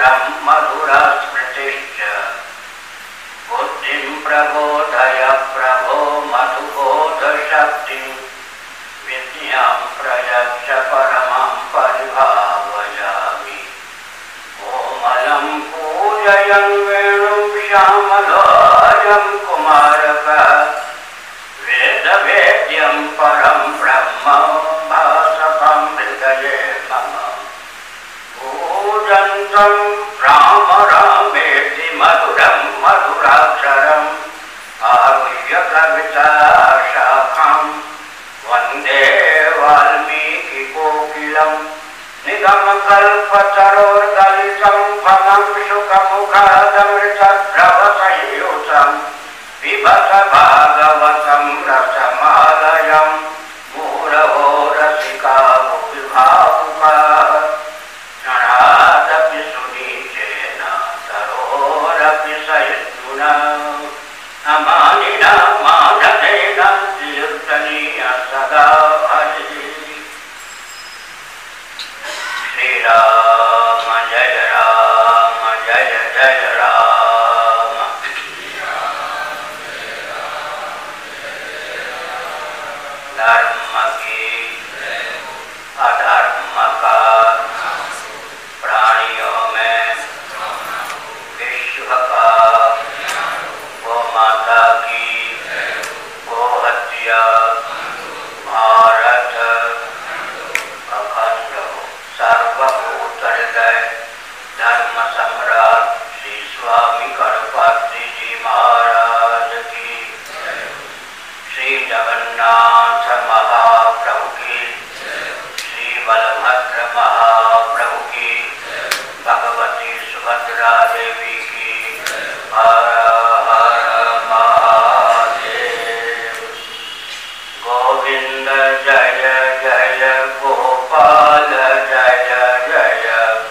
मधुरा स्मृतिश्च बुद्धिं प्रबोधय प्रभो मधुबोधशक्तिं विद्यां प्रयच्छ परमं परिभावयामि कोमलं पूजयन् वेणुं श्यामलोऽयं कुमारकः वेदवेद्यं परं ब्रह्म भासतं हृदये मम पूजन्तं राम रामेति मधुरं मधुराक्षरम् आरुह्य कविता शाखां वन्दे वाल्मीकिकोकिलं निगमकल्पतरोर्गलितं फलं शुकमुखादमृतद्रवसंयुतं पिबत भागवतं रसमालयं मुहुरहो रसिका भावुकाः क्षणादपि सुनीचेन तरोरपि सहिष्णुना अमानिना मानदेन कीर्तनीय सदा हरिः। श्रीराम जय राम जय जय राम धर्म की अधर्म का प्राणियों में विश्व का गो माता की गो हत्या भारत अखंड सर्वभूत हृदय धर्म सम्राट श्री स्वामी गणपति जी महाराज की श्री जगन्नाथ महाप्रभु की श्री बलभद्र महाप्रभु की भगवती सुभद्रा देवी की हर हर महादेव। गोविंद जय जय गोपाल जय जय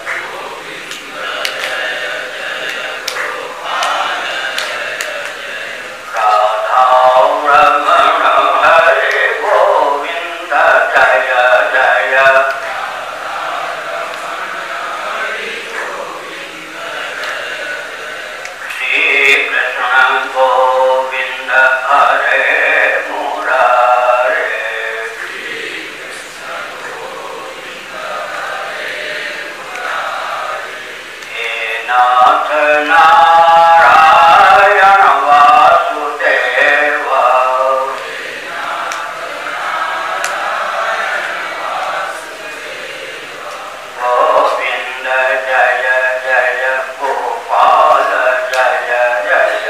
राधा रमण हरे गोविंद जय जय श्री कृष्ण गोविंद हरे मुरारे हे नाथ नारायण वासुदेव गोविंद जय जय गोपाल जय जय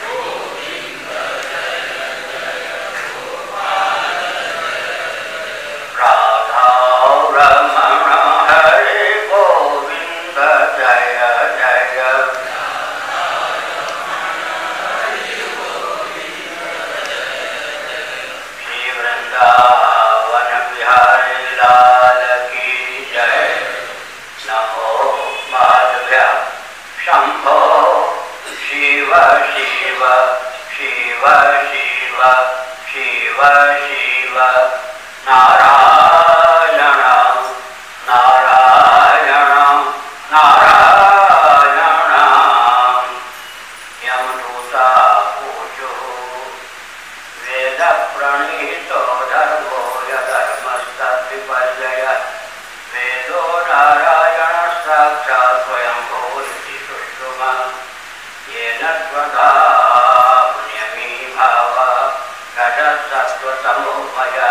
राधा रमण हरे गोविंद जय जय श्री वृंदावन बिहारी लाल की जय। नमो माधव्य शंभो शिव शिव शिव शिव शिव शिव नारायण नारायण नारायण यमदूता पूजो वेद प्रणीतो धर्मो यधर्मस्तद्विपर्यय वेदो नारायण साक्षात् स्वयंभूरिति सुष्ठुमा येन त्वधा पुण्यमी भाव रजसत्त्वतमो मया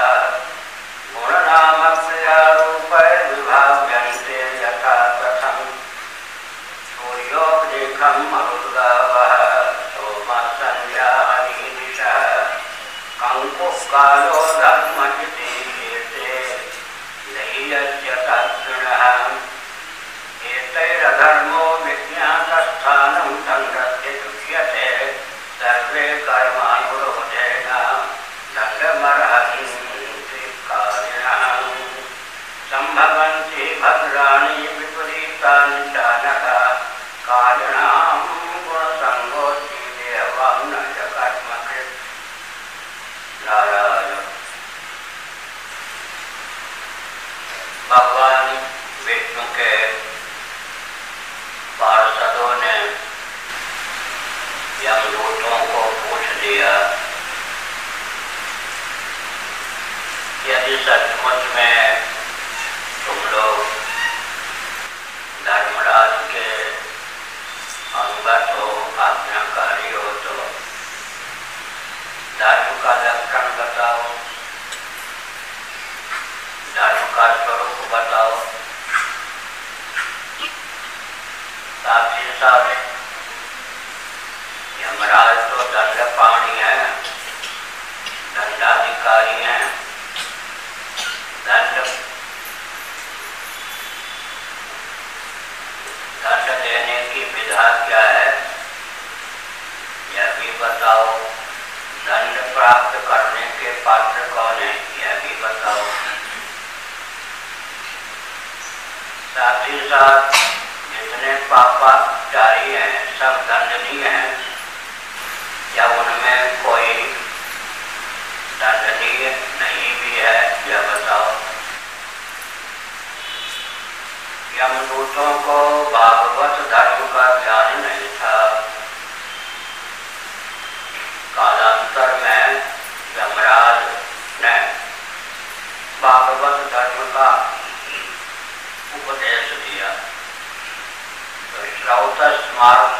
गुणनामक्रियारूपैर्विभाव्यन्ते यथा तथं सूर्योपदेशं मरुद्गावः सोमः सन्ध्यानीदिशः कंकुः कालो धर्मचिति कीर्ते नैयस्य तद्गुणः एतैरधर्मो विज्ञातस्थानं संरत्य दुह्यते सर्वे कर्मानुरोधेन दण्डमर्हन्ति कारिणः सम्भवन्ति भद्राणि विपरीतानि च नः कारिणां गुणसङ्गोऽस्ति देवां न च कर्मकृत्। नारायण भगवान विष्णु के साथ ही साथ यमराज तो दंडपाणी है, दंडाधिकारी हैं। दंड देने की विधा क्या है यह भी बताओ। दंड प्राप्त करने के पात्र कौन है यह भी बताओ। साथ ही साथ जितने पापाचारी हैं सब दंडनीय हैं या उनमें कोई दंडनीय नहीं भी है यह बताओ। यमदूतों को भागवत धर्म का ज्ञान नहीं था। कालांतर में यमराज ने भागवत धर्म का उपदेश दिया तो श्रौत स्मार्त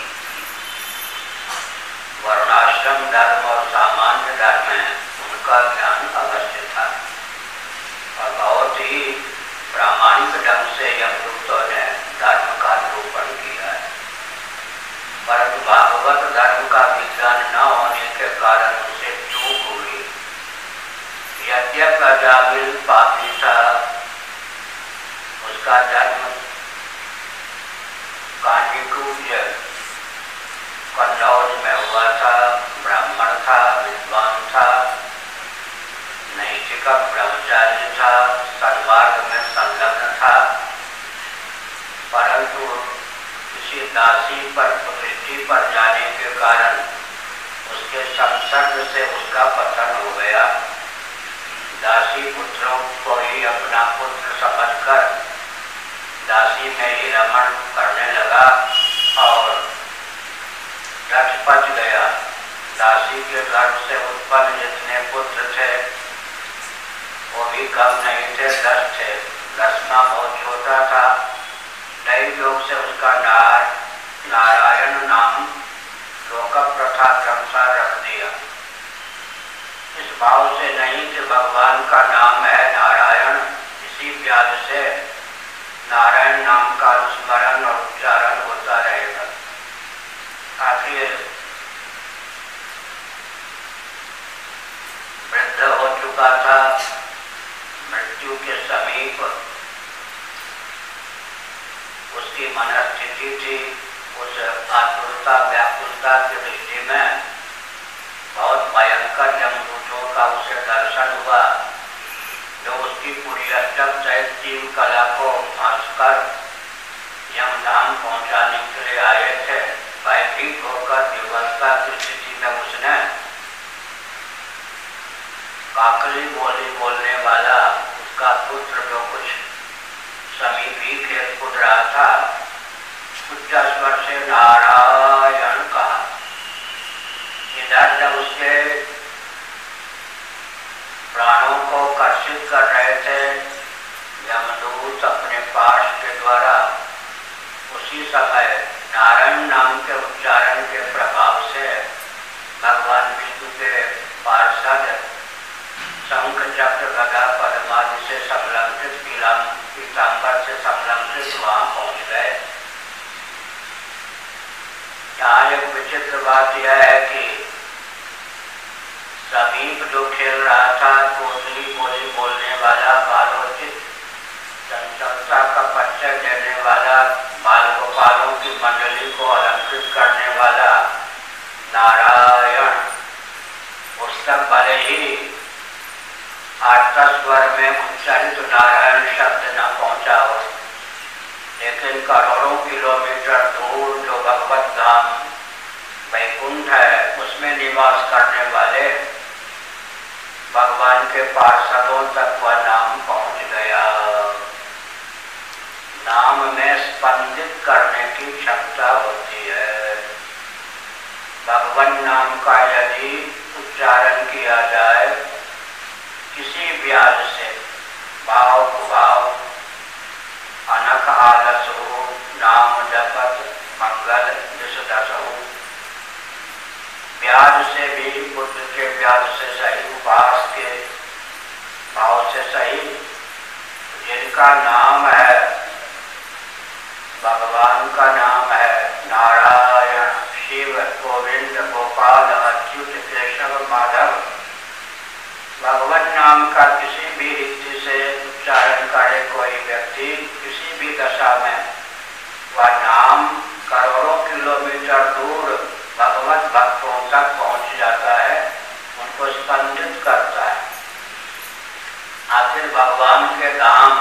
वर्णाश्रम धर्म और सामान्य धर्म है उनका ज्ञान अवश्य था और बहुत ही प्रामाणिक ढंग से यमदूतों ने धर्म का निरूपण किया है। परंतु भागवत धर्म का विज्ञान न होने के कारण उसे चूक हुई। यद्यपि अजामिल पापी था, उसका जन्म कांडीकुब्ज कन्नौज में हुआ था। ब्राह्मण था, विद्वान था, नैतिक ब्रह्मचारी था, सन्मार्ग में संलग्न था। परंतु किसी दासी पर दृष्टि पर जाने के कारण उसके संसर्ग से उसका पतन हो गया। दासी पुत्रों को ही अपना पुत्र समझकर दासी में ही रमण करने लगा और रच पच गया। दासी के गर्भ से उत्पन्न जितने पुत्र थे वो भी कम नहीं थे, 10 थे। 10वां बहुत छोटा था। नई लोग से उसका नारायण नाम लोक प्रथा क्रमशः रख दिया। इस भाव से नहीं कि भगवान का नाम है नारायण, इसी व्याज से नारायण नाम का स्मरण और उच्चारण होता रहेगा। आखिर वृद्ध हो चुका था, मृत्यु के समीप उसकी मनस्थिति थी। उस आतुरता व्याकुलता की दृष्टि में बहुत भयंकर यमदूतों का उसे दर्शन हुआ जो उसकी पूरी अष्टक सहित 3 कला को फांसकर यमधाम पहुंचाने के लिए आए थे। भयभीत होकर विवशता की स्थिति में उसने काकली बोली बोलने वाला उसका पुत्र जो कुछ समीपी खेल कूद रहा था उच्च स्वर से नारायण कहा। इधर जब उसके प्राणों को कर्षित कर रहे थे यमदूत अपने पाश के द्वारा, उसी समय नारायण नाम के उच्चारण के प्रभाव से भगवान विष्णु के पार्षद शंख चक्र गदा पद्मादि से संलग्नित पीताम्बर से संलग्नित वहां पहुंच गए। यहाँ एक विचित्र बात यह है कि समीप जो खेल रहा था कोसली बोली बोलने वाला बालोचित चंचलता का परिचय देने वाला बाल गोपालों की मंडली को अलंकृत करने वाला नारायण पुस्तक भले ही 8-10 स्वर में उच्चारित नारायण शब्द न पहुंचा हो, लेकिन करोड़ों किलोमीटर दूर जो भगवत धाम वैकुंठ है उसमें निवास करने वाले भगवान के पार्षदों तक वह नाम पहुंच गया। नाम में स्पंदित करने की क्षमता होती है। भगवान नाम का यदि उच्चारण किया जाए किसी व्याज से भाव कुभाव अनक आलस हो, नाम जपत मंगल दिशदस हो, व्याज से भी बुद्ध के व्याज से सही, उपास के भाव से सही, जिनका नाम है भगवान का नाम व्यक्ति किसी भी दशा में वह नाम करोड़ों किलोमीटर दूर भगवत भक्तों तक पहुंच जाता है, उनको स्पंदित करता है। आखिर भगवान के धाम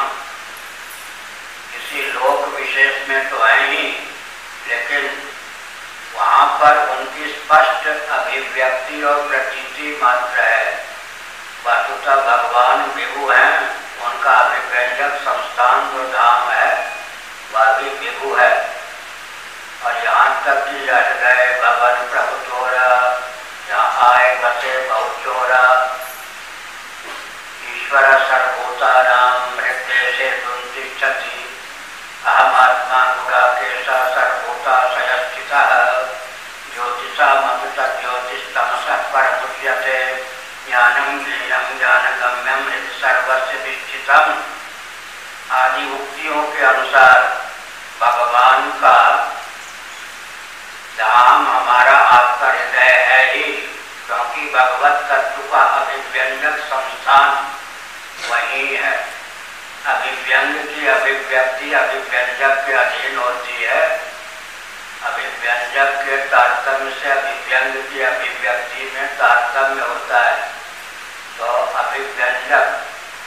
किसी लोक विशेष में तो है ही, लेकिन वहाँ पर उनकी स्पष्ट अभिव्यक्ति और प्रतीति मात्र है। वस्तुतः भगवान विभु हैं, उनका अभिव्यंजक संस्थान जो धाम है वह भी विभु है। और यहाँ तक कि जट गए भवन प्रभु चोरा, यहाँ आए बसे बहुत चोरा, ईश्वर सर्वभूता नाम हृदय से दुंतिष्ठति, अहम आत्मा गुणाकेशा सर्वभूता सयस्थिता, ज्योतिषा ममता ज्योतिषतमसः परमुच्यते, ज्ञानम लीनम ज्ञानगम्यम हृदय सर्वस्य विष्ठितम। आदि उक्तियों के अनुसार भगवान का धाम हमारा आपका हृदय है ही, क्योंकि भगवत तत्व का अभिव्यंजक संस्थान वही है। अभिव्यंग की अभिव्यक्ति अभिव्यंजक के अधीन होती है, अभिव्यंजक के तारतम्य से अभिव्यंग की अभिव्यक्ति में तारतम्य होता है। तो अभिव्यंजक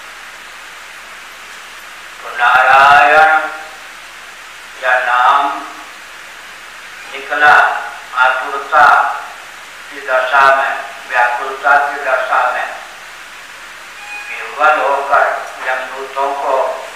तो नारायण या नाम निकला आतुरता की दशा में, व्याकुलता की दशा में, विह्वल होकर यमदूतों को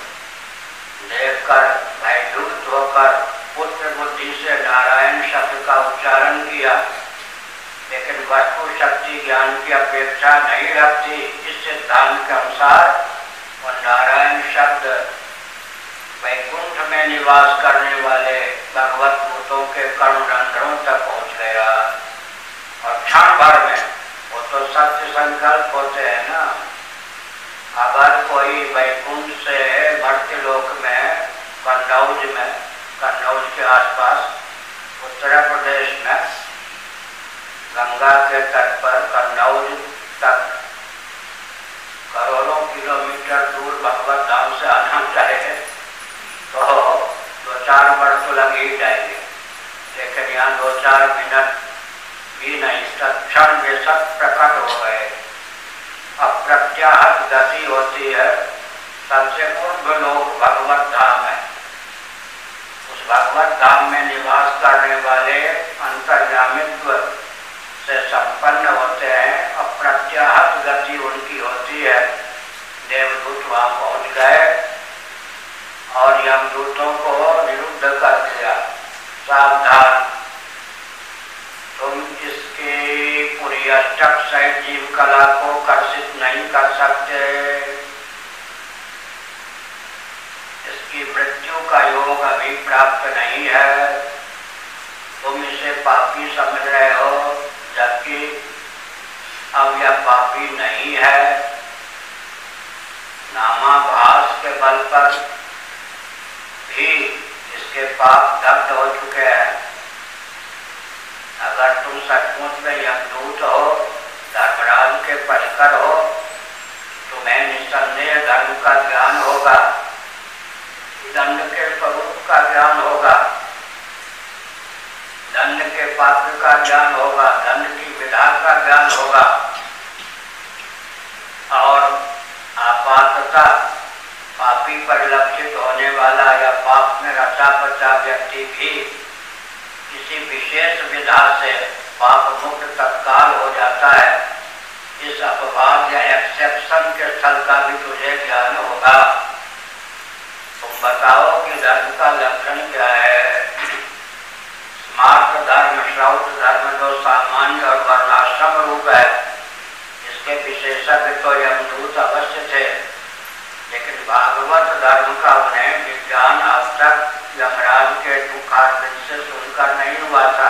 देखकर भयभीत होकर पुत्र बुद्धि से नारायण शब्द का उच्चारण किया, लेकिन वस्तु शक्ति ज्ञान की अपेक्षा नहीं रखती। इस सिद्धांत के अनुसार वह नारायण शब्द वैकुंठ में निवास करने वाले भगवत भूतों के कर्णरंध्रों तक पहुंच गया और क्षण भर में, वो तो सत्य संकल्प होते हैं ना। अगर कोई वैकुंठ से मर्त्य लोक में कन्नौज के आसपास उत्तर प्रदेश में गंगा के तट पर कन्नौज तक करोड़ों किलोमीटर दूर भगवत धाम से आना चाहे तो 2-4 वर्ष तो लग ही जाएंगे, लेकिन यहाँ 2-4 मिनट भी नहीं, क्षण में सब प्रकट हो गए। अप्रत्याहत गति होती है। सबसे पूर्व लोक भगवत धाम है। उस भगवत धाम में निवास करने वाले अंतर्यामित्व से संपन्न होते हैं। अप्रत्याहत गति उनकी होती है। देवदूत वहां पहुंच गए और यमदूतों को निरुद्ध कर दिया, सावधान, तुम इसकी पूरी अष्टक सहित जीव कला को कर्षित नहीं कर सकते। इसकी मृत्यु का योग अभी प्राप्त नहीं है। तुम इसे पापी समझ रहे हो, जबकि अब यह पापी नहीं है। नामाभास के बल पर भी इसके पाप दग्ध हो चुके हैं। अगर तुम सचमुच में यमदूत हो, धर्मराज के पचकर हो, तुम्हें निस्संदेह धर्म का ज्ञान होगा, दंड के स्वरूप का ज्ञान होगा, दंड के पात्र का ज्ञान होगा, दंड की विधा का ज्ञान होगा। और आपातता पापी परिलक्षित होने वाला या पाप में रचा पचा व्यक्ति भी किसी विशेष विधा से पाप मुक्त तत्काल हो जाता है। इस अपवाद या एक्सेप्शन के स्थल का भी तुझे ज्ञान होगा। तुम बताओ कि धर्म का लक्षण क्या है? स्मार्त धर्म, श्रौत धर्म जो सामान्य और वर्णाश्रम रूप है, इसके विशेषज्ञ तो यमदूत अवश्य थे, लेकिन भागवत धर्म का उन्हें विज्ञान अब तक यमराज के मुखारबिंद से सुनकर नहीं हुआ था।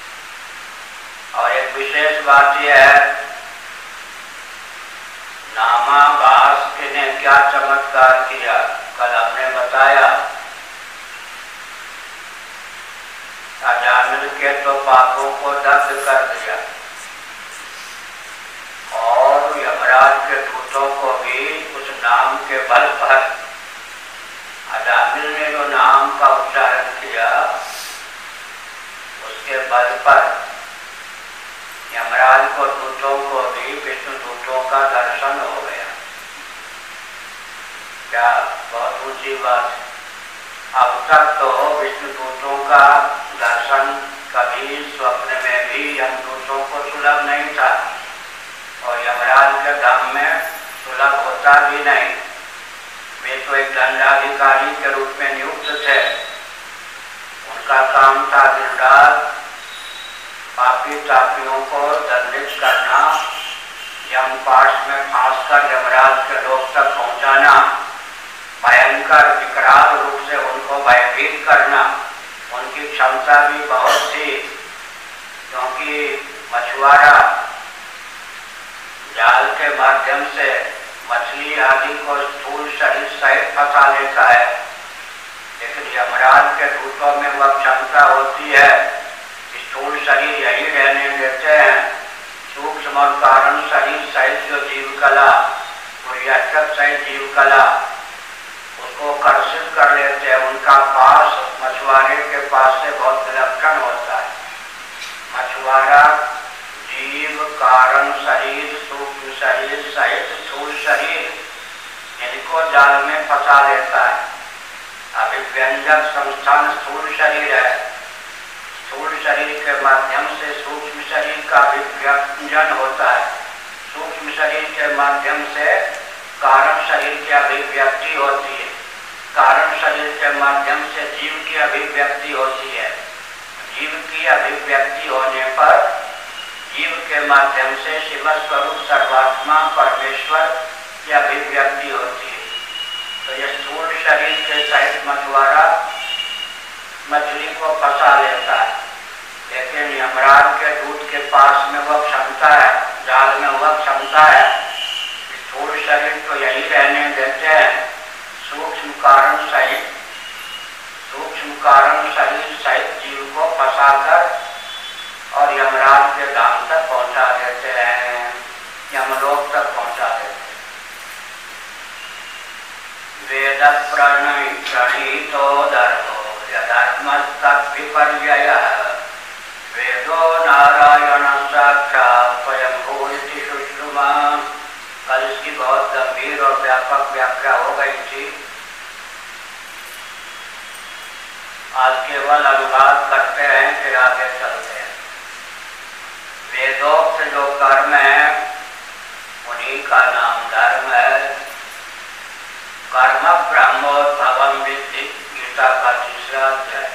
और एक विशेष बात यह है, नामाभास ने क्या चमत्कार किया, कल हमने बताया। अजामिल के तो पापों को दग्ध कर दिया और यमराज के दूतों को भी उस नाम के बल पर अजामिल ने जो नाम का उच्चारण किया उसके बल पर यमराज को दूतों को भी विष्णु दूतों का दर्शन हो गया। क्या बहुत ऊंची बात। अब तक तो विष्णु दूतों का दर्शन कभी स्वप्न में भी यमदूतों को सुलभ नहीं था और यमराज के धाम में सुलभ होता भी नहीं। वे तो एक दंडाधिकारी के रूप में नियुक्त थे। उनका काम था दिन रात पापी तापियों को दंडित करना, यमपाश में फांसकर यमराज के लोक तक पहुंचाना, भयंकर विकराल रूप से उनको भयभीत करना। उनकी क्षमता भी बहुत थी क्योंकि मछुआरा जाल के माध्यम से मछली आदि को स्थूल शरीर सहित फंसा लेता है, लेकिन यमराज के दूतों में वह क्षमता होती है। स्थूल शरीर यही रहने देते हैं, सूक्ष्म और कारण शरीर सहित जो जीव कला सहित जीव कला उसको कर्षित कर लेते हैं। उनका पास मछुआरे के पास से बहुत विलक्षण होता है। मछुआरा जीव कारण शरीर सूक्ष्म शरीर सहित स्थूल शरीर इनको जाल में फंसा लेता है। अभिव्यंजक संस्थान स्थूल शरीर है। स्थूल शरीर के माध्यम से सूक्ष्म शरीर का अभिव्यंजन होता है। सूक्ष्म शरीर के माध्यम से कारण शरीर की अभिव्यक्ति होती है। कारण शरीर के माध्यम से जीव की अभिव्यक्ति होती है। जीव की अभिव्यक्ति होने पर जीव के माध्यम से शिव स्वरूप सर्वात्मा परमेश्वर की अभिव्यक्ति होती है। तो यह स्थूल शरीर के सहित मछुआरा मछली को फंसा लेता है, लेकिन यमराज के दूत के पास में वह क्षमता है, जाल में वह क्षमता है। स्थूल शरीर तो यही रहने देते हैं, सूक्ष्म कारण शरीर सहित जीव को फंसाकर और यमराज के धाम तक पहुंचा देते हैं, यमलोक तक पहुंचा देते हैं। वेद प्रणीतो धर्मो यधर्मस्तत् विपर्ययः वेदो नारायण साक्षात् स्वयंभू इति सुश्रुमा। कल इसकी बहुत गंभीर और व्यापक व्याख्या हो गई थी। आज केवल अनुवाद करते हैं, फिर आगे चलते हैं। वेदोक्त जो कर्म है उन्हीं का नाम धर्म है। कर्म ब्रह्मोद्भवम् विद्धि, गीता का 3रा अध्याय।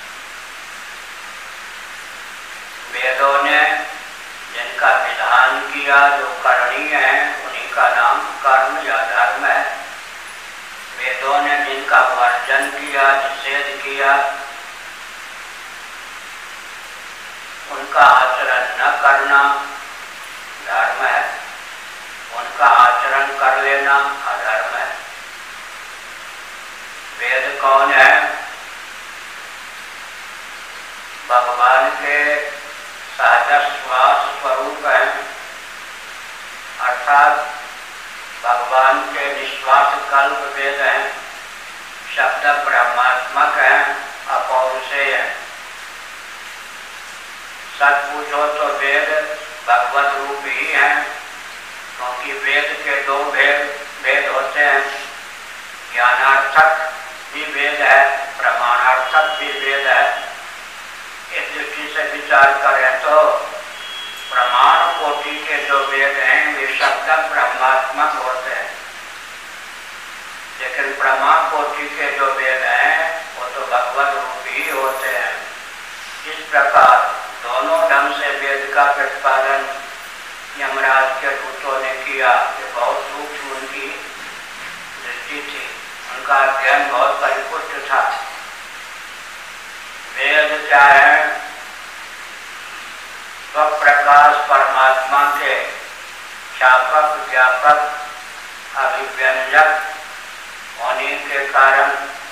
वेदों ने जिनका विधान किया, जो करणीय है, उन्हीं का नाम कर्म या धर्म है। वेदों ने जिनका वर्जन किया, निषेध किया, उनका आचरण न करना धर्म है। उनका आचरण कर लेना अधर्म है। वेद कौन है? भगवान के सहजस्वास स्वरूप है, अर्थात भगवान के निश्वास कल्प वेद हैं। शब्द ब्रह्मात्मक है, अपौरुषेय है। सच पूछो तो वेद भगवत रूप ही है, क्योंकि वेद के 2 भेद होते हैं। ज्ञानार्थक भी वेद है, प्रमाणार्थक भी वेद है। इस दृष्टि से विचार करें तो प्रमाण कोटि के जो वेद हैं वे शब्द ब्रह्मात्मक होते हैं, लेकिन प्रमाण कोटि के जो वेद हैं वो तो भगवत रूप ही होते हैं। इस प्रकार दोनों ढंग से वेद का प्रतिपादन यमराज के दूतों ने किया। ये बहुत सूक्ष्म उनकी दृष्टि थी, उनका अध्ययन बहुत परिपुष्ट था। वेद क्या है? स्वप्रकाश परमात्मा के ख्यापक व्यापक अभिव्यंजक होने के कारण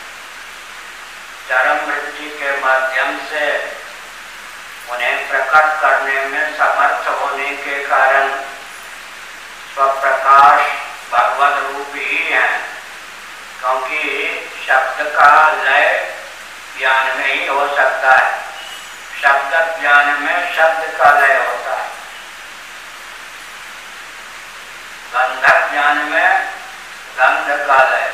चरम वृत्ति के माध्यम से उन्हें प्रकट करने में समर्थ होने के कारण स्वप्रकाश भगवत रूप ही है। क्योंकि शब्द का लय ज्ञान में ही हो सकता है। शब्द ज्ञान में शब्द का लय होता है। गंधक ज्ञान में गंध का लय।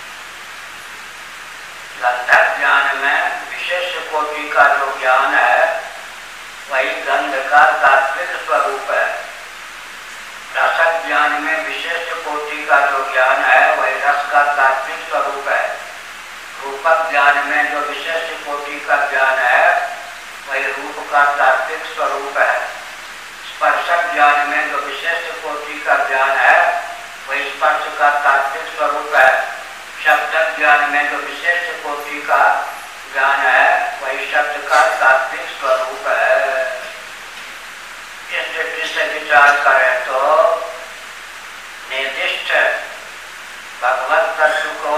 गंधक ज्ञान में विशेष कोटि का जो ज्ञान है वही गंध का तात्विक स्वरूप है। रसक ज्ञान में विशेष कोटि का जो ज्ञान है वही रस का तात्विक स्वरूप है। रूपक ज्ञान में जो विशेष कोटि का ज्ञान है वही रूप का तात्विक स्वरूप है। स्पर्शक ज्ञान में जो विशेष कोटि का ज्ञान है वही स्पर्श का तात्विक स्वरूप है। शब्द ज्ञान में जो विशेष कोटि का ज्ञान है वही शब्द का तात्विक स्वरूप है। इस दृष्टि से विचार करें तो निर्दिष्ट भगवत तत्व को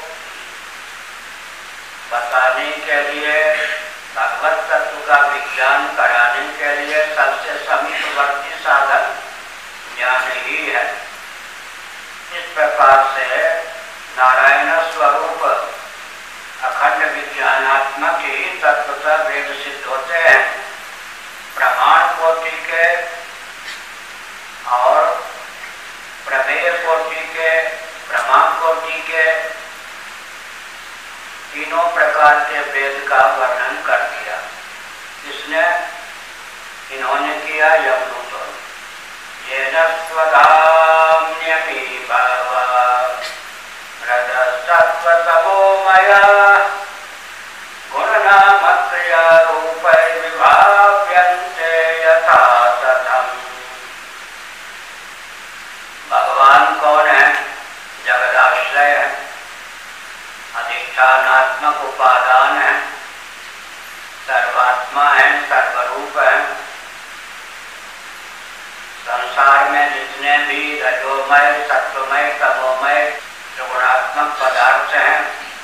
बताने के लिए, भगवत तत्व का विज्ञान कराने के लिए सबसे समीपवर्ती साधन ज्ञान ही है। इस प्रकार से नारायण स्वरूप अखंड विज्ञानात्मक ही तत्वतः वेद सिद्ध होते हैं। प्रमाण कोटि के और प्रमेय कोटि के, प्रमाण कोटि के तीनों प्रकार के वेद का वर्णन कर दिया। इसने इन्होंने किया यमदूतों ने। येन स्वधाम्यपि भावा हृदसत्त्वतमोमया गुणनामक्रिया रूपैर्विभाव्यन्ते यथा तथम्। भगवान कौन है? जगदाश्रय है, अधिष्ठानात्मक उपादान है, सर्वात्मा है, सर्वरूप है। संसार में जितने भी रजोमय, सत्वमय, तमोमय गुणात्मक पदार्थ हैं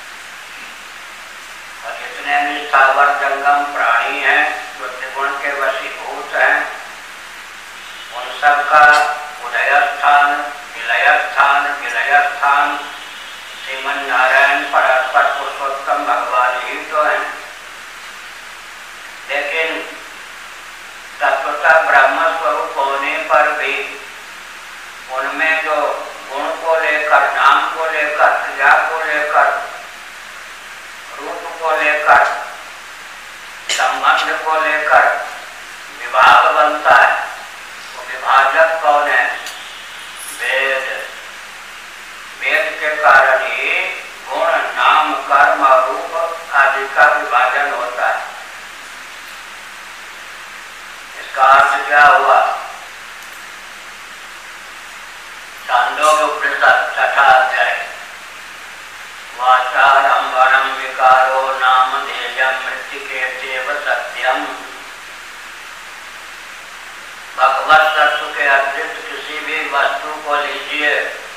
और जितने भी स्थावर जंगम प्राणी हैं जो त्रिगुण के वशीभूत हैं, उन सब का उदय स्थान, विलय स्थान, विलय स्थान श्रीमन नारायण परस्पर पुरुषोत्तम भगवान ही तो हैं। लेकिन तत्वतः ब्रह्म स्वरूप होने पर भी उनमें जो गुण को लेकर, नाम को लेकर, क्रिया को लेकर, रूप को लेकर, संबंध को लेकर विभाग बनता है। वो विभाजक कौन है? वेद। वेद के कारण ही गुण, नाम, कर्म और रूप आदि का विभाजन होता है। इसका अर्थ क्या हुआ? छांदोग्य उपनिषद छठा अध्याय, वाचारंभणं विकारो नामधेयं मृत्तिकेत्येव सत्यम। भगवत तत्व के अतिरिक्त किसी भी वस्तु को लीजिए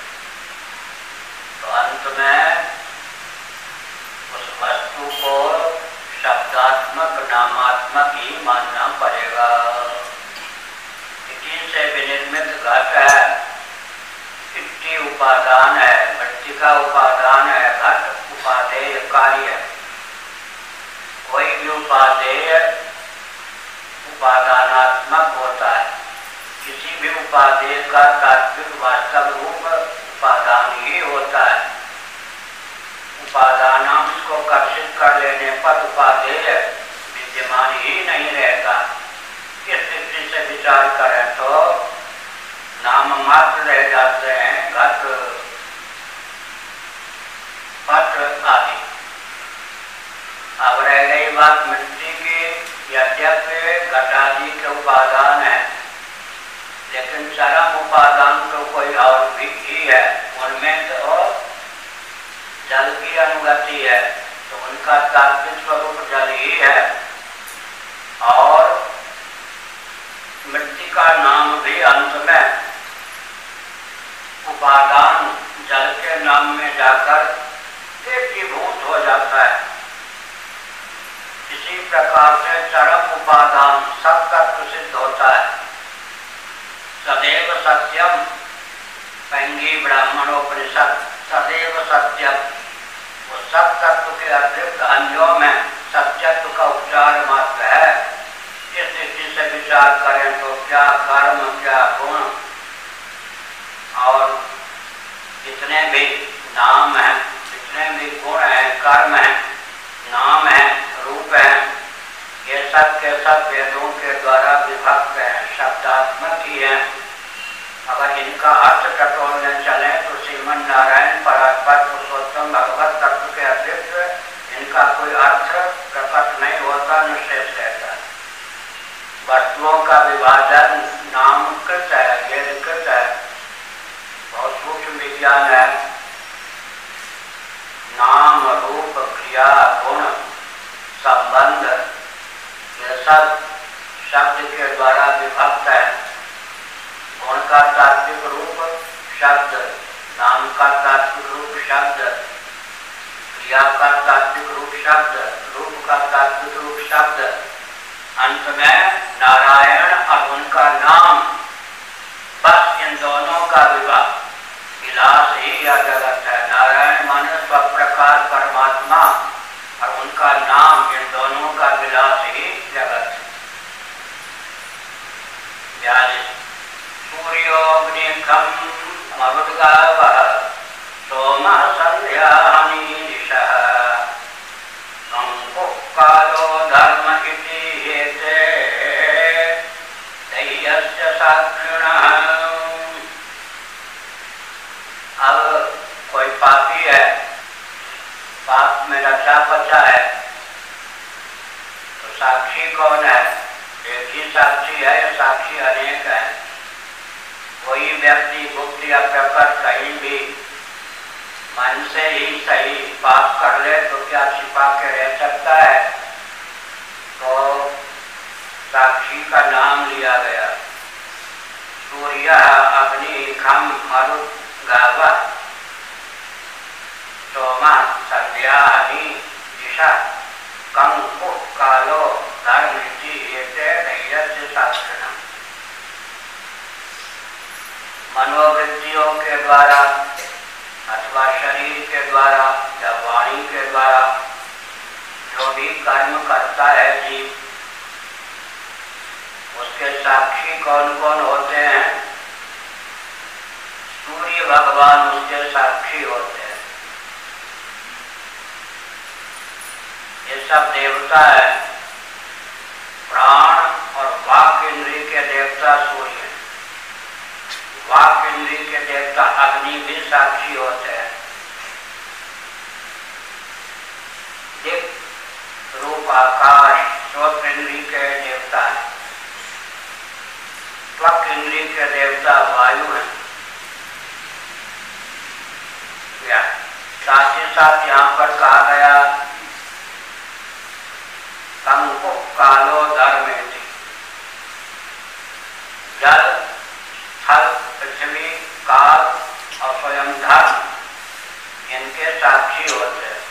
तो अंत में उस वस्तु को शब्दात्मक, नामात्मक ही मानना पड़ेगा। मिट्टी से विनिर्मित घट है, मिट्टी उपादान है, मृत्तिका उपादान है, घट उपादेय कार्य है। कोई भी उपादेय उपादानात्मक होता है। किसी भी उपादेय का तात्विक वास्तव रूप उपादान ही होता है। उपादानांश को कर्षित कर लेने पर उपादेय विद्यमान ही नहीं रहता। इस दृष्टि से विचार करें तो नाम मात्र रह जाते हैं, घट, पट आदि। अब रह गई बात मिट्टी की। यद्यपि घटादि के उपादान है, लेकिन चरम उपादान तो कोई और भी ही है। उनमें तो जल की अनुगति है, तो उनका तात्विक स्वरूप जल ही है। और मिट्टी का नाम भी अंत में उपादान जल के नाम में जाकर एकीभूत हो जाता है। इसी प्रकार से चरम उपादान सब तत्व सिद्ध होता है। सदैव सत्यम, पैंगी ब्राह्मणोपनिषद सदैव सत्यम, वो सब तत्व के अतिरिक्त अन्यों में सत्यत्व का उपचार मात्र है। इस दृष्टि से विचार करें तो क्या कर्म, क्या गुण और जितने भी नाम हैं, जितने भी गुण हैं, कर्म हैं, नाम है, रूप है, ये सब के सब वेदों के द्वारा विभक्त हैं, शब्दात्मक ही हैं। अगर इनका अर्थ टटोलने चले तो श्रीमन नारायण परात्पर पुरुषोत्तम भगवत तत्व के अतिरिक्त इनका कोई अर्थ प्रकट नहीं होता, न शेष रहता। वस्तुओं का विभाजन नामकृत है, वेदकृत है, बहुत सूक्ष्म विज्ञान है। नाम, रूप, क्रिया, गुण, संबंध, ये सब शब्द के द्वारा विभक्त है। गुण का तात्विक रूप शब्द, नाम का तात्विक रूप शब्द, क्रिया का तात्विक रूप शब्द, रूप का तात्विक रूप शब्द, अंत में नारायण और उनका नाम, बस इन दोनों का विलास ही यह जगत है। नारायण माने स्वप्रकार परमात्मा और उनका नाम, इन दोनों का विलास ही जगत है। 42 सूर्योऽग्निखं मरुद्गावः सोमः संध्यानीशः अंकुः कालो धर्म इति हेते दैयस्य साक्षिणः। अब कोई पापी है, पाप में रचा पचा है, तो साक्षी कौन है? एक ही साक्षी है या साक्षी अनेक है? कोई व्यक्ति गुप्त या प्रकट कहीं भी मन से ही सही पाप कर ले तो क्या छिपा के रह सकता है? तो साक्षी का नाम लिया गया। सूर्य अग्नि खम मरुत गावा सोमा संध्यानि दिशा कंकु कालो धर्मिति एते दैयस्य साक्षिणः। मनोवृत्तियों के द्वारा अथवा शरीर के द्वारा या वाणी के द्वारा जो भी कर्म करता है जीव, उसके साक्षी कौन कौन होते हैं? सूर्य भगवान उसके साक्षी होते हैं। ये सब देवता है। प्राण और वाक इंद्रिय के देवता सूर्य, वाक इंद्रिय के देवता अग्नि भी साक्षी होते हैं। दिक् रूप आकाश श्रोत्र इंद्रिय के देवता है। त्वक इंद्रिय के देवता वायु है। साथ ही साथ यहाँ पर कहा गया कंकु कालो धर्मेति, जल थल पृथ्वी काल और स्वयं धर्म इनके साक्षी होते हैं।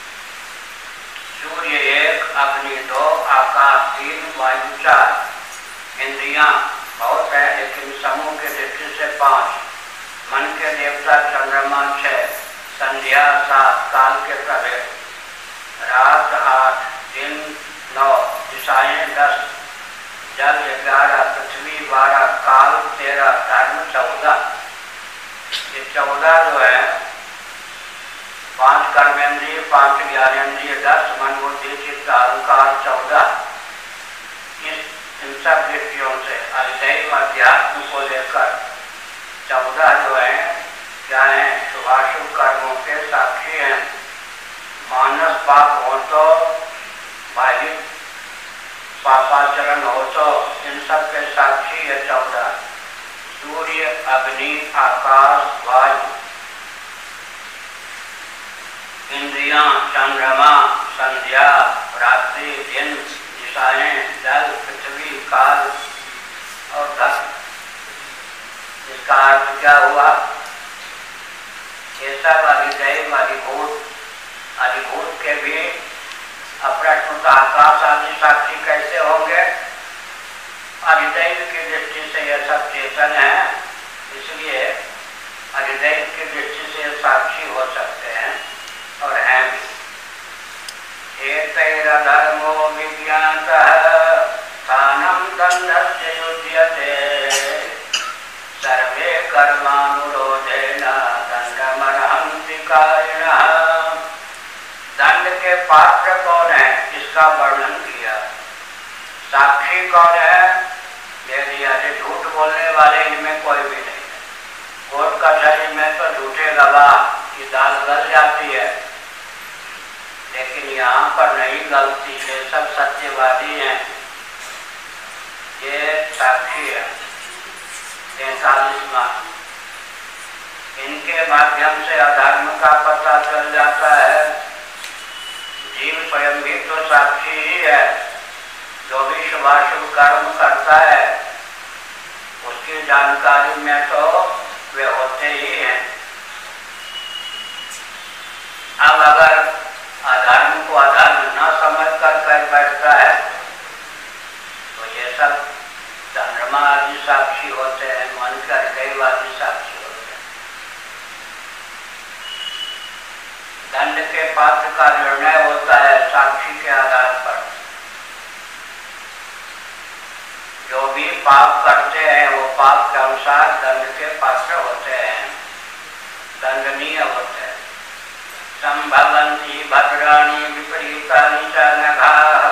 सूर्य 1, अग्नि 2, आकाश 3, वायु 4। इंद्रियां बहुत है लेकिन समूह के दृष्टि से 5। मन के देवता चंद्रमा 6, संध्या 7, काल के प्रभेद, रात 8, दिन 9, दिशाएं 10, जल 11, पृथ्वी 12, काल 13, धर्म 14। ये 14 जो है 5 कर्मेंद्रिय, 5 ज्ञानेंद्रिय, 10 मन बुद्धि चित्त अहंकार 14। इन सब दृष्टियों से अधिदैव अध्यात्म को लेकर 14 जो है क्या है? शुभाशुभ कर्मों के साक्षी हैं। मानस पाप हो तो, बाह्य पापाचरण हो तो, इन सब के साक्षी है 14। सूर्य, अग्नि, आकाश, वायु, इंद्रियां, चंद्रमा, संध्या, रात्रि, दिन, दिशाएं, जल, पृथ्वी, काल और धर्म। इसका अर्थ क्या हुआ? ये सब अधिदैव अधिभूत के भी अप्रश्नुत आकाश आदि साक्षी कैसे होंगे? अधिदैव की दृष्टि से यह सब चेतन है, इसलिए निर्देश की दृष्टि से साक्षी हो सकते हैं और हैं भी। एतैरधर्मो विज्ञातः स्थानं दण्डस्य युज्यते सर्वे कर्मानुरोधेन दण्डमर्हन्ति कारिणः। दंड के पात्र कौन है इसका वर्णन किया। साक्षी कौन है ये दिया। झूठ बोलने वाले इनमें कोई भी नहीं है। कोर्ट कचहरी में तो झूठे गवाह की दाल गल जाती है, लेकिन यहाँ पर नहीं गलती। ये सब सत्यवादी हैं, ये साक्षी है। 43वां, इनके माध्यम से अधर्म का पता चल जाता है। जीव स्वयं भी तो साक्षी ही है। जो भी शुभाशुभ कर्म करता है उसकी जानकारी में तो वे होते ही हैं। अब अगर अधर्म को अधर्म न समझ कर बैठता है तो ये सब चंद्रमा आदि साक्षी होते हैं, मन के हृदयवादी साक्षी होते हैं। दंड के पात्र का निर्णय होता है साक्षी के आधार पर। जो भी पाप करते हैं वो पाप के अनुसार दंड के पात्र होते हैं, दंडनीय होते हैं। संभवन्ति भद्राणि विपरीतानि च नघाः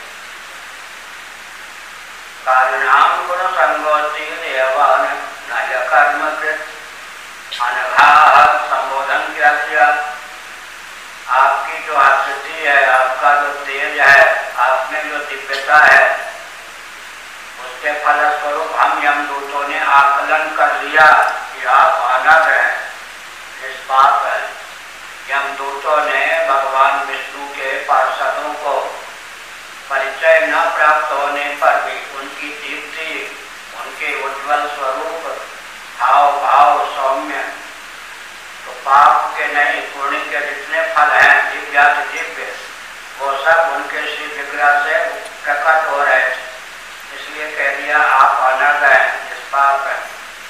कारिणां गुणसंगोस्ति देवान् नय कर्मकृत्। अनघाः संबोधन क्या किया। आपकी जो आकृति है, आपका जो तेज है, आप में जो दिव्यता है, उसके फलस्वरूप हम यमदूतों ने आकलन कर लिया कि आप अनग हैं, निष्पाप हैं। यमदूतों ने भगवान विष्णु के पार्षदों को परिचय न प्राप्त होने पर भी उनकी दीप्ति, उनके उज्ज्वल स्वरूप, हाव भाव सौम्य, तो पाप के नहीं पुण्य के जितने फल हैं दिव्य, वो सब उनके श्री विग्रह से प्रकट हो रहे थे। इसलिए कह दिया आप अनग हैं, निष्पाप हैं।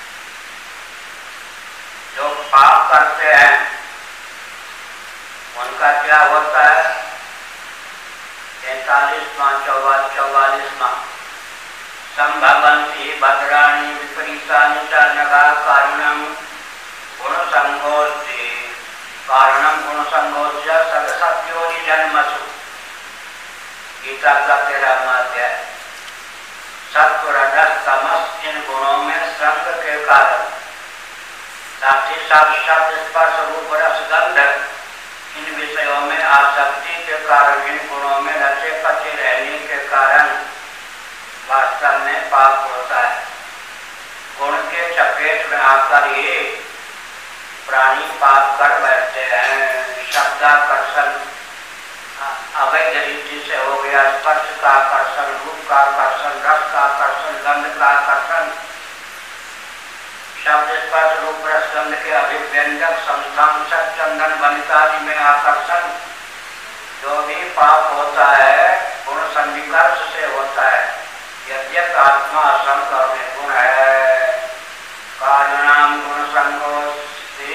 जो पाप करते हैं उनका क्या होता है। 43वां 44वां, संभवन्ति भद्राणि विपरीतानि च नघाः कारणं गुणसंगोस्ति। कारणं गुणसंगोस्य सदसत्योनि जन्मसु। गीता का 13वां अध्याय। सत्व रजस तमस इन गुणों में संग के कारण, साथ ही साथ शब्द स्पर्श रूप रस गंध इन विषयों में आसक्ति के कारण, इन गुणों में रचे पचे रहने के कारण वास्तव में पाप होता है। गुण के चपेट में आकर ही प्राणी पाप कर बैठते हैं। शब्दाकर्षण अवैध रीति से हो गया, स्पर्श का आकर्षण, रूप का आकर्षण, रस का आकर्षण, गंध का आकर्षण, शब्द स्पर्श रूप रस गंध के अभिव्यंजक संस्थांशक चंदन वनितादि में आकर्षण। जो भी पाप होता है गुण सन्निकर्ष से होता है। यद्यप आत्मा असंग और निर्गुण है। कारणम गुण संगोस्ति,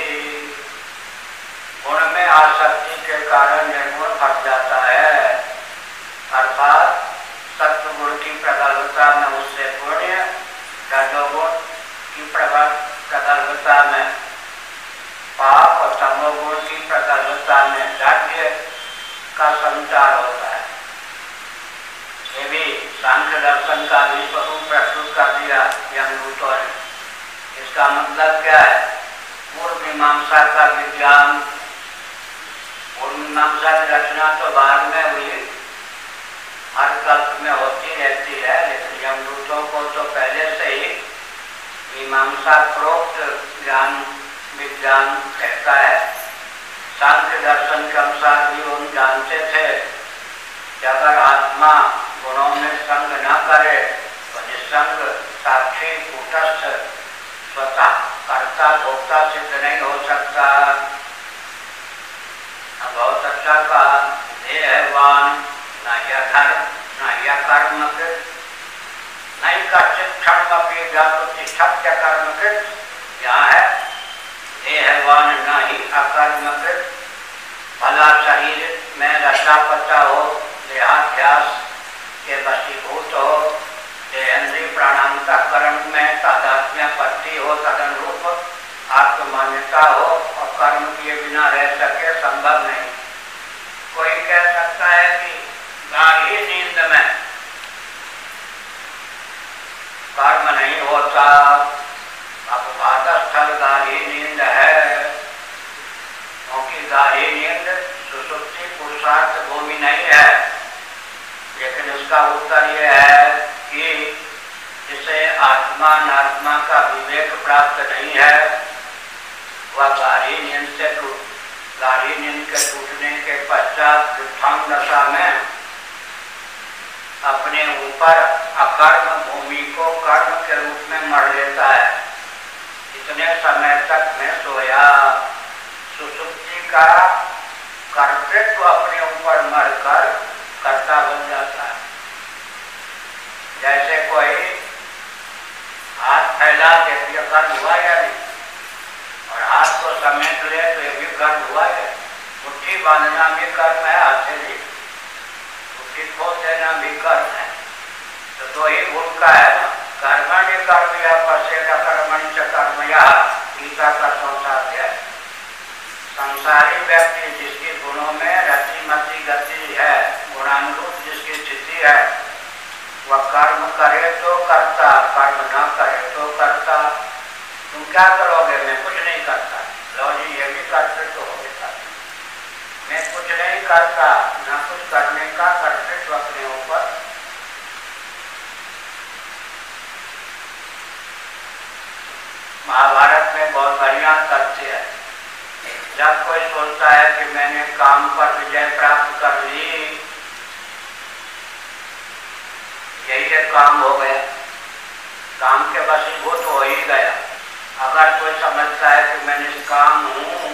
गुण में आसक्ति के कारण निर्गुण फट जाता है, अर्थात सत्व गुण की प्रगल्भता में उससे पुण्य, रजोगुण की प्रगल्भता में पाप और तमोगुण की प्रगल्भता में जाड्य का संचार होता है। ये भी सांख्य दर्शन का भी स्वरूप प्रस्तुत कर दिया यमदूतों ने। इसका मतलब क्या है। पूर्व मीमांसा का विज्ञान, पूर्व मीमांसा की रचना तो बाद में हुई, हर कल्प में होती रहती है, लेकिन यमदूतों को तो पहले से ही मीमांसा प्रोक्त ज्ञान विज्ञान कहता है। सांख्य दर्शन के अनुसार भी उन जानते थे कि अगर आत्मा गुणों में संग न करे तो निसंग साक्षी कूटस्थ स्वतः कर्ता भोक्ता सिद्ध नहीं हो सकता। बहुत अच्छा कहा। देहवान न यह धर्म न यह कर्म कृत नहीं कश्चित क्षण अपनी व्यापति सत्य कर्म कृत। यहाँ है देहवान नहीं अकर्मकृत, भला शरीर में रचा पचा हो, देहाध्यास के वशीभूत हो, देहेंद्रिय प्राणांतकरण में तादात्म्य पत्ति हो, तदनुरूप आत्ममान्यता हो और कर्म किए बिना रह सके, संभव नहीं। कोई कह सकता है कि गाढ़ी नींद में कर्म नहीं होता, अपवाद स्थल गाढ़ी नींद है, क्योंकि गाढ़ी नींद सुषुप्ति पुरुषार्थ भूमि नहीं है। लेकिन इसका उत्तर यह है कि जिसे आत्मा अनात्मा का विवेक प्राप्त नहीं है, वह गाढ़ी नींद के टूटने के पश्चात व्युत्थान दशा में अपने ऊपर अकर्म भूमि को कर्म के रूप में मर लेता है। इतने समय तक मैं सोया, सुषुप्ति का कर्तृत्व अपने ऊपर मरकर कर्ता बन जाता है। जैसे कोई हाथ फैला के कर्म हुआ या नहीं, और हाथ को समेट ले तो ये भी कर्म हुआ है। मुट्ठी बांधना भी कर्म है, हाथ से नहीं, मुट्ठी खोल देना भी कर्म है। तो दो ही भूमिका है ना, कर्मण्य कर्म या पश्चेत कर्मणि च कर्म या, गीता का 4वां अध्याय। संसारी व्यक्ति जिसके गुणों में रति मति गति है, गुणानुरूप जिसकी स्थिति है, वह कर्म करे तो करता, कर्म न करे तो करता। तुम क्या करोगे? मैं कुछ नहीं करता। लो जी, ये भी कर्तृत्व हो गया। मैं कुछ नहीं करता, न कुछ करने का कर्तृत्व अपने ऊपर। महाभारत में बहुत बढ़िया तथ्य है। जब कोई सोचता है कि मैंने काम पर विजय प्राप्त कर ली, यही एक काम हो गया, काम के वशीभूत हो ही गया। अगर कोई समझता है कि मैं निष्काम हूं,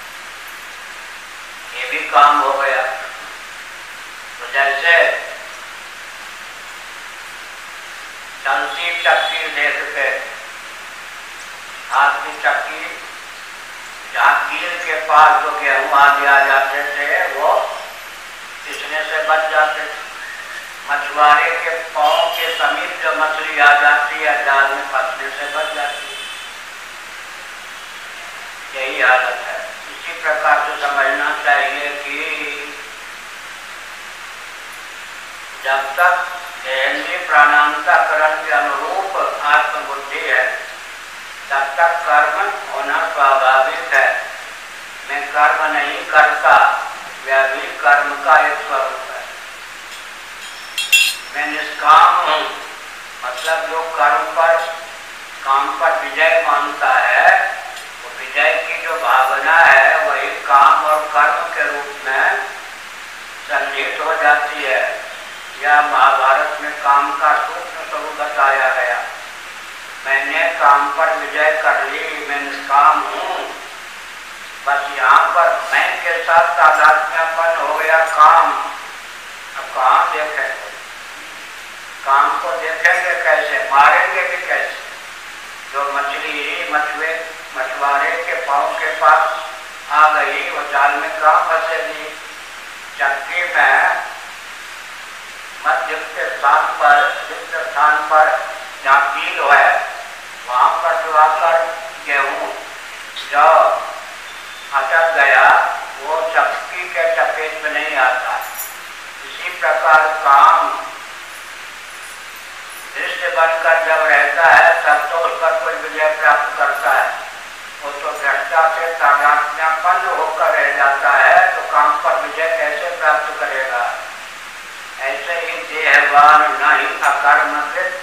ये भी काम हो गया। तो जैसे चलती चक्की देख के, हाथ की चक्की जहाँ कील के पास जो गेहूं आदि आ जाते थे, वो पिसने से बच जाते थे। मछुआरे के पांव के समीप जो मछली आ जाती है, जाल में फंसने से बच जाती है। यही हालत है। इसी प्रकार से समझना चाहिए कि जब तक देहेंद्रिय प्राणांतकरण के अनुरूप आत्मबुद्धि है, तब तक कर्म होना स्वाभाविक है। मैं कर्म नहीं करता, यह भी कर्म का एक स्वरूप है। मैं निष्काम हूँ, मतलब जो काम पर विजय मानता है, वो विजय की जो भावना है वही काम और कर्म के रूप में सन्निहित हो जाती है। यह महाभारत में काम का सूक्ष्म स्वरूप बताया गया। मैंने काम पर विजय कर ली, मैं निष्काम हूँ। बस यहाँ पर मैं के साथ तादात्म्यपन हो गया काम। अब कहाँ देखें? काम को देखेंगे कैसे? मारेंगे भी कैसे? जो मछली मछुआरे के पांव के पास आ गई, वो जाल में कहाँ फंसेगी? चक्की में मध्य के स्थान पर जहाँ कील है, वहाँ पर जो आकर गेहूं जो अटक गया, वो चक्की के चपेट में नहीं आता। इसी प्रकार काम दृश्य बनकर जब रहता है, तब तो उस पर कोई विजय प्राप्त करता है। वो तो दृष्टा से तादात्म्यपन्न होकर रह जाता है, तो काम पर विजय कैसे प्राप्त करेगा? ऐसे ही देहवान नहीं अकर्मकृत,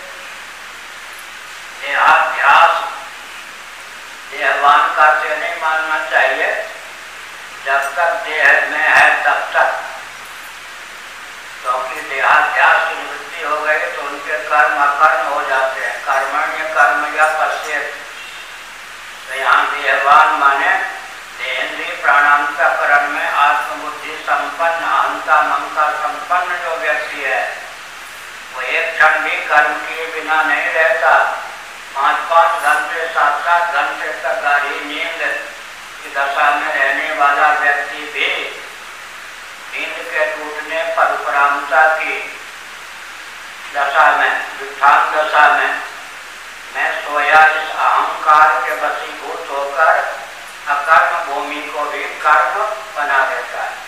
देहाध्यास, देहवान का से नहीं मानना चाहिए। जब तक देह में है तब तक, क्योंकि देहाध्यास की निवृत्ति हो गई तो उनके कर्म अकर्म हो जाते हैं। कर्मण्य कर्म या पश्चेत। तो यहाँ देहवान माने देहेंद्रिय प्राणांतकरण में आत्मबुद्धि संपन्न, अहंता ममता संपन्न जो व्यक्ति है, वो एक क्षण भी कर्म किए बिना नहीं रहता। 5-5 घंटे 7-7 घंटे तक गाढ़ी नींद की दशा में रहने वाला व्यक्ति भी नींद के टूटने पर उपरामता की दशा में, विठान दशा में मैं सोया इस अहंकार के वशीभूत होकर अकर्म भूमि को भी कर्म बना देता है।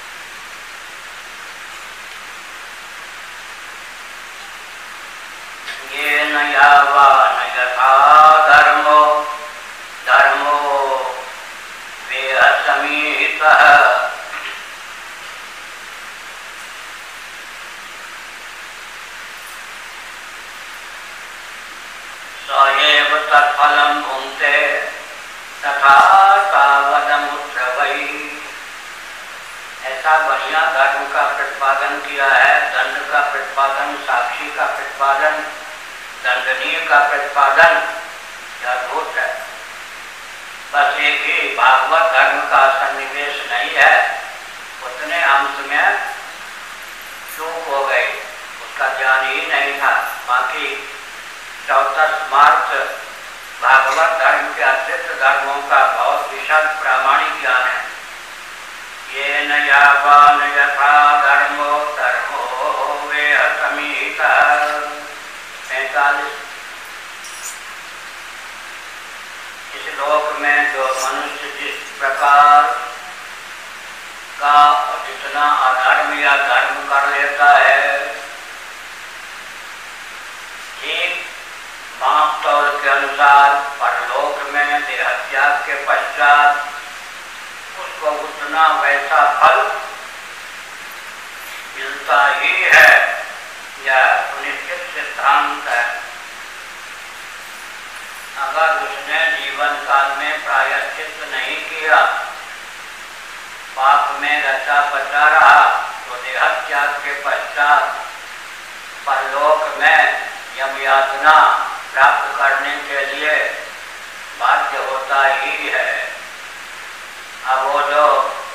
ये नयावान यथा धर्मो धर्मो वेह समीहितः सएव तत्फलं भुंक्ते तथा तावदमुत्र वही। ऐसा बढ़िया धर्म का प्रतिपादन किया है, दंड का प्रतिपादन, साक्षी का प्रतिपादन, दंडनीय का प्रतिपादन अद्भुत है। बस एक ही भागवत धर्म का सन्निवेश नहीं है, उतने अंश में चूक हो गई, उसका ज्ञान ही नहीं था। बाकी 14 स्मार्थ भागवत धर्म के अतिरिक्त धर्मों का बहुत विशद प्रामाणिक ज्ञान है। ये नयावान यथा धर्मो धर्मो वेह समीहितः 45। इस लोक में जो मनुष्य जिस प्रकार का जितना अधर्म या धर्म कर लेता है, ठीक माप तौल के अनुसार परलोक में देहत्याग के पश्चात उसको उतना वैसा फल मिलता ही है, यह सुनिश्चित सिद्धांत है। अगर उसने जीवन काल में प्रायश्चित नहीं किया, पाप में रचा बचा रहा, तो देहत्याग के पश्चात परलोक में यम यातना प्राप्त करने के लिए बाध्य होता ही है। अब वो जो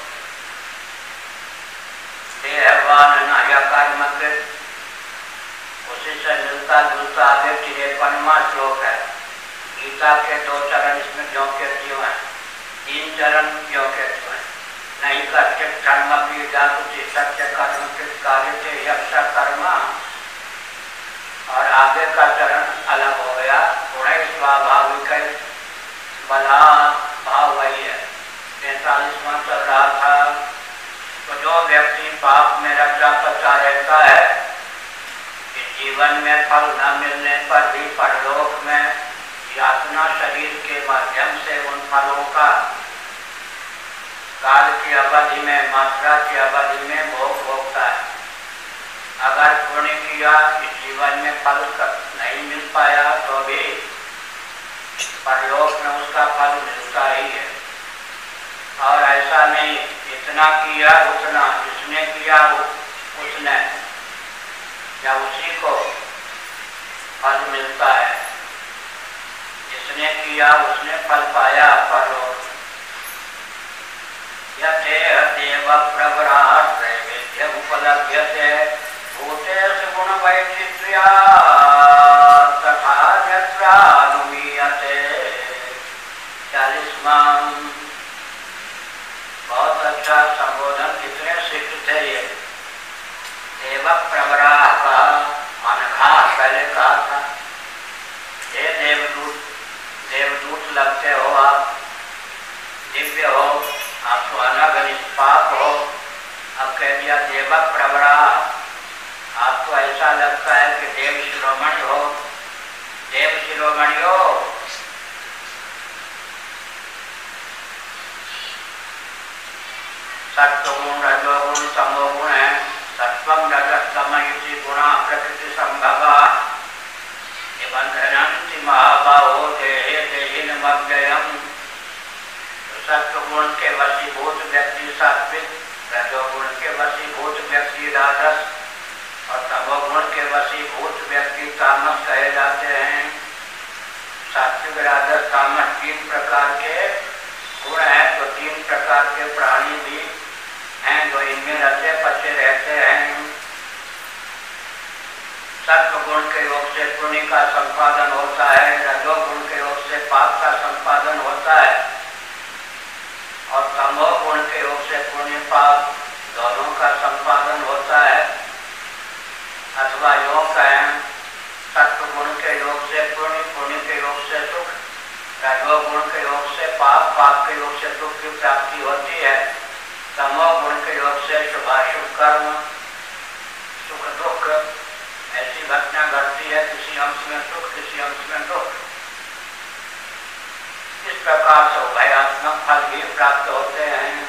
देहवान न कर्मकृत, उसी से मिलता जुलता आगे 53वां श्लोक है। गीता के 2 चरण इसमें क्यों कहती हैं, 3 चरण क्यों कहती हैं। नहीं करते कर्म भी जागृति सत्य कर्म कृत कार्य से यक्ष कर्मा, और आगे का चरण अलग हो गया, गुण स्वाभाविक बला भाव वही है। 45वां चल रहा था। तो जो व्यक्ति पाप में रचा पचा रहता है, इस जीवन में फल न मिलने पर भी परलोक में यातना शरीर के माध्यम से उन फलों का काल की अवधि में, मात्रा की अवधि में भोग भोगता है। अगर पुण्य किया, इस जीवन में फल नहीं मिल पाया, तो भी परलोक में उसका फल मिलता ही है। और ऐसा नहीं इतना किया उतना, जिसने किया उसने या उसी को फल मिलता है, जिसने किया उसने फल पाया परलोक। यथेह देव प्रवरात् त्रैवेद्यम् उपलभ्यते भूतेषु गुणवैचित्र्यात् तथा यत्रानुमीयते। 40वां बहुत अच्छा संबोधन, कितने शीघ्र थे ये। देव प्रवराह का अनघास पहले कहा था, हे देवदूत लगते हो आप, दिव्य हो आप, तो अनग निष्पाप हो। अब कह दिया देव प्रवराह, आपको ऐसा लगता है कि देव शिरोमणि हो। देव शिरोमणि हो, सत्वगुण रजोगुण तमोगुण है। सत्वम रजस्तम इति गुणा प्रकृति संभवा निबंधनन्ति महाबाहो देहे देहिनमव्ययम्। सत्वगुण के वशीभूत व्यक्ति सात्विक, रजोगुण के वशीभूत व्यक्ति राजस और तमोगुण के वशीभूत व्यक्ति तामस कहे जाते हैं। सात्विक राजस तामस 3 प्रकार के गुण हैं, तो 3 प्रकार के प्राणी भी हैं जो इनमें रचे पचे रहते हैं। सत्वगुण के योग से पुण्य का संपादन होता है, रजोगुण के योग से पाप का संपादन होता है। तमो गुण के योग से पुण्य पाप दोनों का संपादन होता है, अथवा योग कहें सत्व गुण के योग से पुण्य, पुण्य के योग से सुख, रजोगुण के योग से पाप, पाप के योग से दुख की प्राप्ति होती है, तमोगुण के योग से शुभाशुभ कर्म, सुख दुख, ऐसी घटना घटती है, किसी अंश में सुख किसी अंश में दुख। इस प्रकार से उभयात्मक फल भी प्राप्त होते हैं।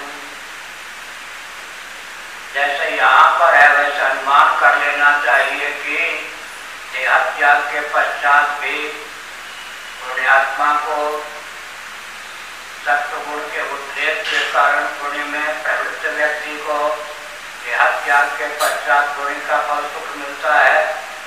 जैसे यहाँ पर है वैसे अनुमान कर लेना चाहिए कि देहत्याग के पश्चात भी पुण्यात्मा को सत्वगुण के उद्रेक के कारण पुण्य में प्रवृत्त व्यक्ति को देहत्याग के पश्चात पुण्य का फल सुख मिलता है।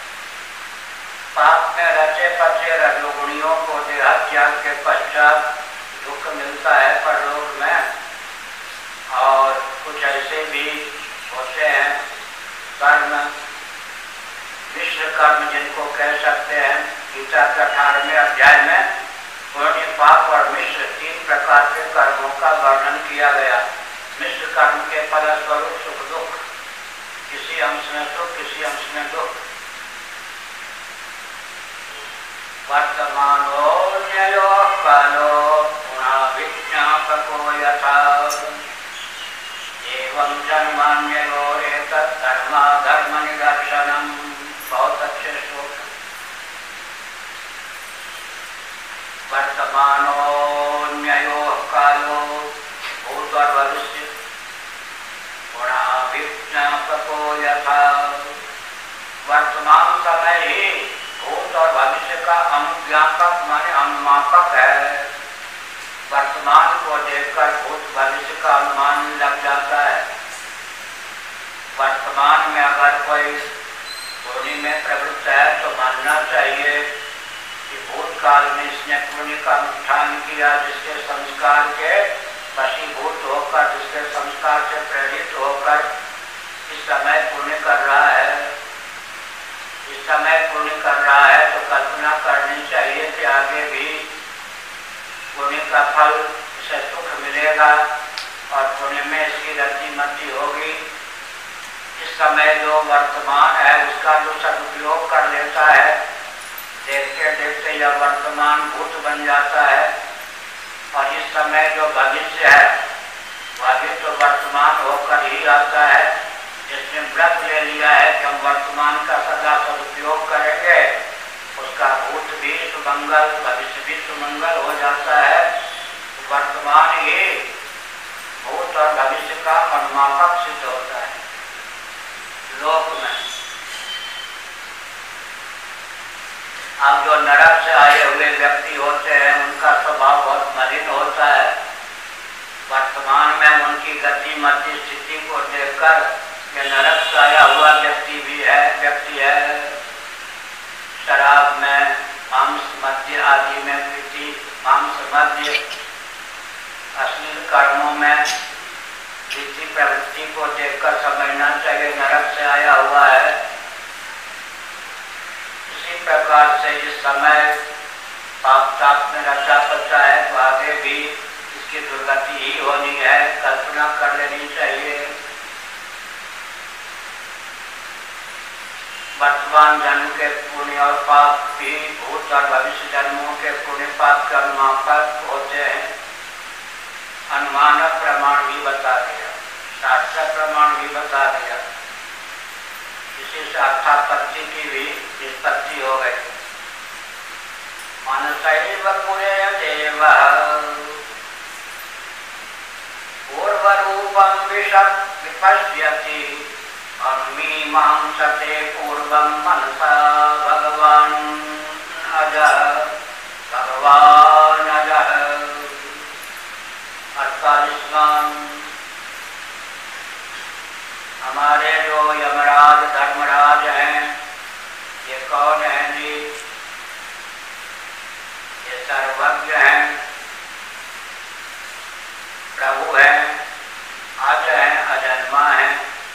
पाप में रचे पचे रजोगुणियों को देहत्याग के पश्चात दुख मिलता है परलोक में। और कुछ ऐसे भी होते हैं कर्म, मिश्र कर्म जिनको कह सकते हैं। गीता के 18वें अध्याय में पुण्य, पाप और मिश्र 3 प्रकार के कर्मों का वर्णन किया गया। मिश्र कर्म के फलस्वरूप सुख दुख, किसी अंश में सुख किसी अंश में दुख। वर्तमानो न्ययो कालो गुणाभिज्ञापको यथा एवं जन्मान्यो एतत् धर्मा धर्म निदर्शनम। बहुत अच्छे श्लोक। वर्तमानो न्ययो कालो, भूत और भविष्य, गुणाभिज्ञापको यथा, वर्तमान समय ही भूत और भविष्य का अनुज्ञापक माने अनुमापक है। वर्तमान को देखकर भूत भविष्य का अनुमान लग जाता है। वर्तमान में अगर कोई पुण्य में प्रवृत्त है तो मानना चाहिए कि भूतकाल में इसने पुण्य का अनुष्ठान किया, जिसके संस्कार के वशीभूत होकर, जिसके संस्कार से प्रेरित होकर इस समय पुण्य कर रहा है। इस समय पुण्य कर रहा है तो कल्पना करनी चाहिए कि आगे भी पुण्य का फल इसे सुख मिलेगा और पुण्य में इसकी रति मति होगी। इस समय जो वर्तमान है उसका जो सदुपयोग कर लेता है, देखते देखते यह वर्तमान भूत बन जाता है। और इस समय जो भविष्य है वह भी तो वर्तमान होकर ही आता है। जिसने व्रत ले लिया है कि हम वर्तमान का सदा सदुपयोग करेंगे, उसका भूत भी सुमंगल भविष्य भी सुमंगल हो जाता है। वर्तमान ही भूत और भविष्य का अनुमापक सिद्ध होता है लोक में। अब जो नरक से आए हुए व्यक्ति होते हैं उनका स्वभाव बहुत मलिन होता है। वर्तमान में उनकी गति मति स्थिति को देखकर ये नरक से आया हुआ व्यक्ति है। शराब में, मांस मद्य आदि में प्रीति, मांस मद्य, अश्लील कर्मों में प्रीति प्रवृत्ति को देखकर समझना चाहिए नरक से आया हुआ है। इसी प्रकार से इस समय पाप ताप में रचा पचा है तो आगे भी इसकी दुर्गति ही होनी है, कल्पना कर लेनी चाहिए। वर्तमान जन्म के पुण्य और पाप भी भूत और भविष्य जन्मों के पुण्य पाप के अनुमापक होते हैं। अनुमान प्रमाण भी बता दिया, शास्त्र प्रमाण भी बता दिया। इसी से अर्थापत्ति की भी निष्पत्ति हो गई। मनसैव पुण्य देव पूर्व रूपम विपश्यति अनुमीमांसते पूर्वं मनसा भगवान अजः 48वां। हमारे जो यमराज धर्मराज हैं ये कौन है जी? ये सर्वज्ञ हैं, प्रभु हैं, अज हैं, अजन्मा हैं।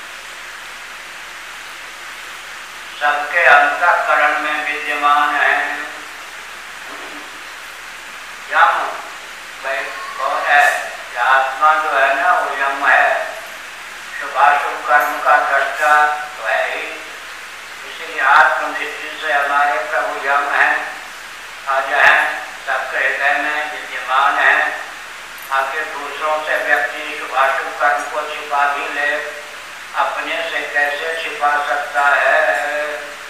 सबके अंतःकरण में विद्यमान है। यम भाई कौन है? आत्मा जो है का दृष्टा तो है ही, इसलिए आत्मदृष्टि से हमारे प्रभु यम हैं, आज हैं, सबके हृदय में विद्यमान है। आखिर दूसरों से व्यक्ति शुभाशुभ कर्म को छिपा भी ले, अपने से कैसे छिपा सकता है?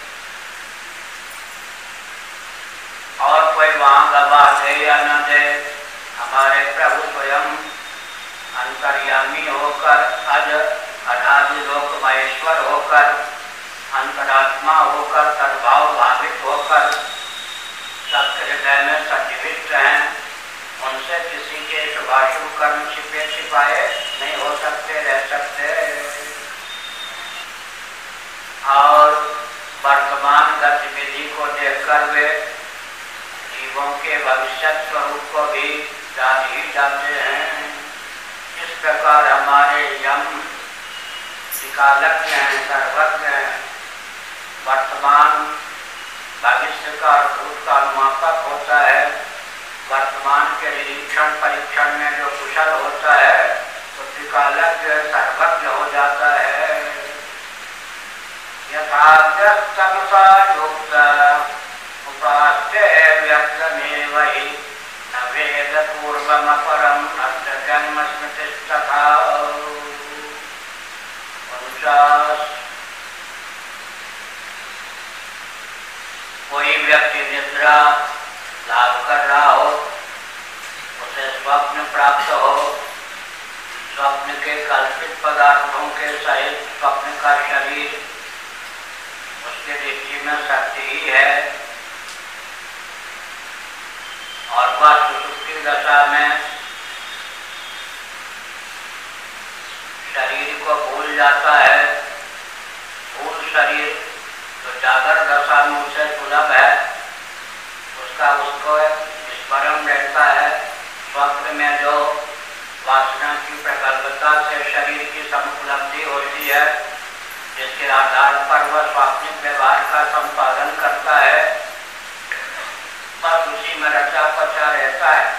और कोई वहां गवाह दे या न दे, हमारे प्रभु स्वयं अंतर्यामी होकर, अनादि लोक महेश्वर होकर, अंतरात्मा होकर, तद्भाव भावित होकर सबके हृदय में सन्निविष्ट हैं। उनसे किसी के शुभाशुभ कर्म छिपे छिपाए नहीं हो सकते, रह सकते। और वर्तमान गतिविधि को देखकर वे जीवों के भविष्य स्वरूप को भी जान ही जाते हैं। इस प्रकार हमारे यम विकालज्ञ हैं, सर्वज्ञ हैं, वर्तमान भविष्य का और भूत का अनुमापक होता है। वर्तमान के निरीक्षण परीक्षण में जो कुशल होता है तो विकालज्ञ सर्वज्ञ हो जाता है। यथास्तमसा युक्त उपास्य व्यक्तमेव हि न वेद पूर्वमपरम अस्य जन्म स्मृतिस्तथा। 49। कोई व्यक्ति निद्रा लाभ कर रहा हो, उसे स्वप्न प्राप्त हो, स्वप्न के कल्पित पदार्थों के सहित स्वप्न का शरीर उसके दृष्टि में शक्ति ही है, और वह सुषुप्ति दशा में शरीर को भूल जाता है। भूल शरीर तो जागर दशा में उसे सुलभ है, उसका उसको स्मरण रहता है। स्वप्न में जो वासना की प्रगल्भता से शरीर की समुपलब्धि होती है, जिसके आधार पर वह स्वाप्निक व्यवहार का संपादन करता है, बस उसी में रचा पचा रहता है।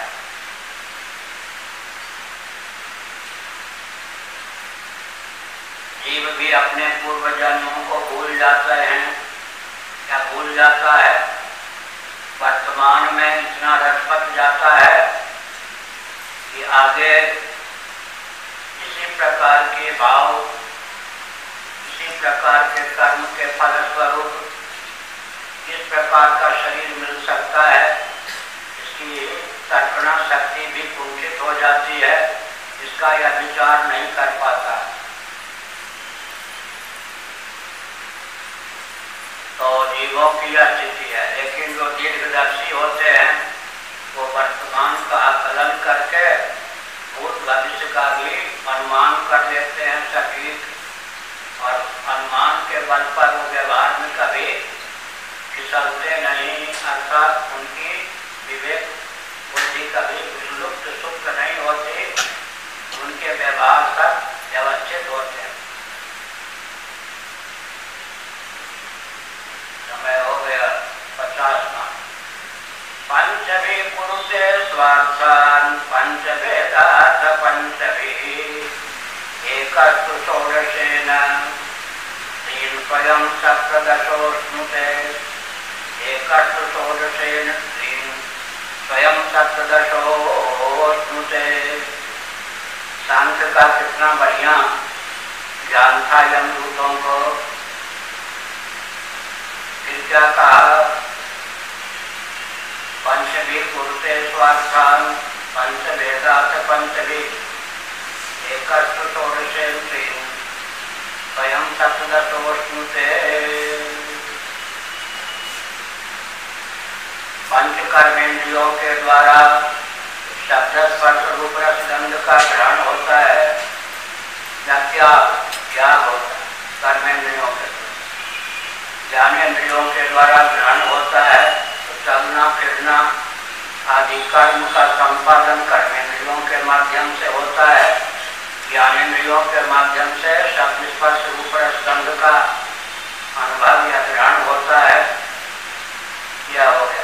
जीव भी अपने पूर्व जन्मों को भूल जाते हैं या भूल जाता है। वर्तमान में इतना रसपत जाता है कि आगे इसी प्रकार के भाव, इसी प्रकार के कर्म के फलस्वरूप किस प्रकार का शरीर मिल सकता है, इसकी तर्कना शक्ति भी कुंठित हो जाती है, इसका यह विचार नहीं कर पाता। तो जीवों की यह स्थिति है। लेकिन जो दीर्घदर्शी होते हैं वो वर्तमान का आकलन करके भूत भविष्य का भी अनुमान कर लेते हैं सटीक, और अनुमान के बल पर वो व्यवहार में कभी फिसलते नहीं, अर्थात उनकी विवेक बुद्धि कभी विलुप्त सुप्त नहीं होती, उनके व्यवहार सब व्यवस्थित होते हैं। समय हो गया 50वां। पंचभी पुरुषे स्वार्थान पंचभेदात् पंचभिः एकस्तु षोडशेन त्रीन् स्वयं सप्तदशोऽश्नुते। एकस्तु षोडशेन त्रीन् स्वयं सप्तदशोऽश्नुते। सांख्य का कितना बढ़िया ज्ञान था यमदूतों को। फिर क्या कहा? पंचभी पुरुषे स्वार्थान पंचभेदात् पंचभिः एकस्तु षोडशेन त्रीन् स्वयं सप्तदशोऽश्नुते। पंच कर्मेंद्रियों के द्वारा शब्द स्पर्श रूप रस गंध का ग्रहण होता है या त्याग होता है। कर्मेंद्रियों के ज्ञानेंद्रियों के द्वारा ग्रहण होता है, तो चलना फिरना आदि कर्म का संपादन कर्मेंद्रियों के माध्यम से होता है। ज्ञानेंद्रियों के माध्यम से शब्द स्पर्श रूप रस गंध का अनुभव या ग्रहण होता है। यह हो गया।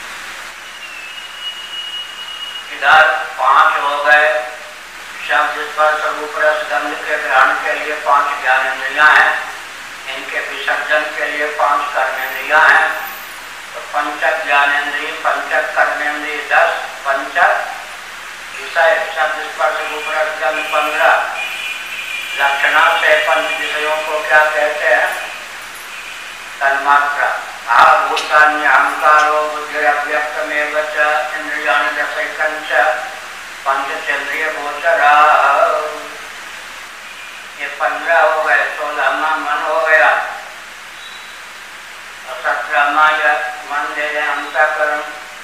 इधर 5 हो गए शब्द स्पर्श रूप रस गंध के ग्रहण के लिए 5 ज्ञानेंद्रियां हैं, इनके विसर्जन के लिए 5 कर्मेंद्रियां हैं। तो पंचक ज्ञानेंद्रिय, पंचक कर्मेंद्रिय 10, पंचक विषय शब्द स्पर्श रूप रस गंध 15। लक्षणा से पंच विषयों को क्या कहते हैं? तन्मात्रा। भूतान्य अहंकारो बुद्धिरव्यक्तमेव च इंद्रियाणि दशैकञ्च पंचचेन्द्रिय गोचरा। ये 15 हो गए। 16वां मन हो गया और 17वां मन ले लें अंतःकरण।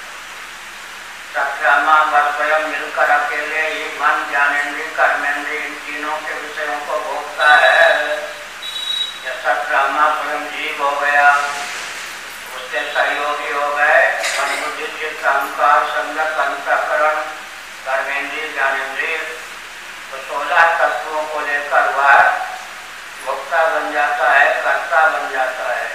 17वां बस स्वयं मिलकर अकेले ही मन ज्ञानेन्द्रिय कर्मेंद्रिय इन तीनों के विषयों को भोगता है। यह 17वां स्वयं जीव हो गया। उसके सहयोगी हो गए मन बुद्धि चित्त अहंकार संगत अंतःकरण कर्मेंद्रिय ज्ञानेन्द्रिय। तो 16 तत्वों को लेकर वह भोक्ता बन जाता है, कर्ता बन जाता है।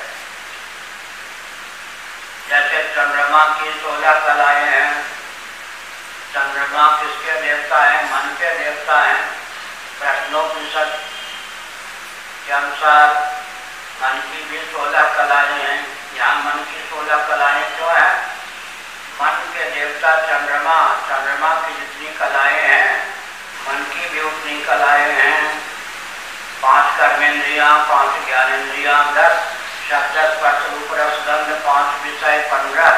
जैसे चंद्रमा की 16 कलाएं हैं। चंद्रमा किसके देवता हैं? मन के देवता हैं। प्रश्नोपनिषद के अनुसार मन की भी 16 कलाएं हैं। यहाँ मन की 16 कलाएं क्यों हैं? मन के देवता चंद्रमा, चंद्रमा की जितनी कलाएं हैं मन की भी उतनी कलाएं हैं। 5 कर्मेंद्रियां, 5 ज्ञानेंद्रियां 10, शब्द स्पर्श रूप रस गंध 5 विषय 15।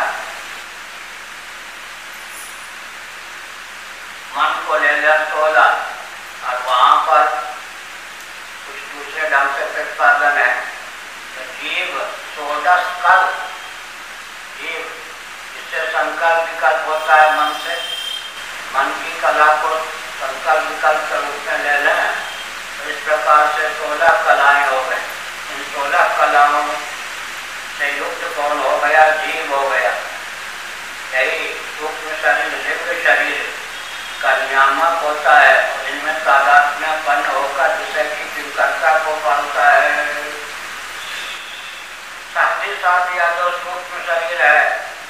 मन को ले लिया 16 और वहां पर कुछ दूसरे ढंग से प्रतिपादन है। तो जीव 16 कल, जीव इससे संकल्प विकल्प होता है मन से। मन की कला को संकल्प विकल्प के रूप में ले लें तो इस प्रकार से 16 कलाएं हो गई। इन 16 कलाओं से युक्त कौन हो गया? जीव हो गया। यही सूक्ष्म शरीर दिव्य शरीर का नियामक होता है और इनमें तादात्म्यपन्न होकर विषय की तीव्रता को पालता है। साथ ही साथ यह जो सूक्ष्म शरीर है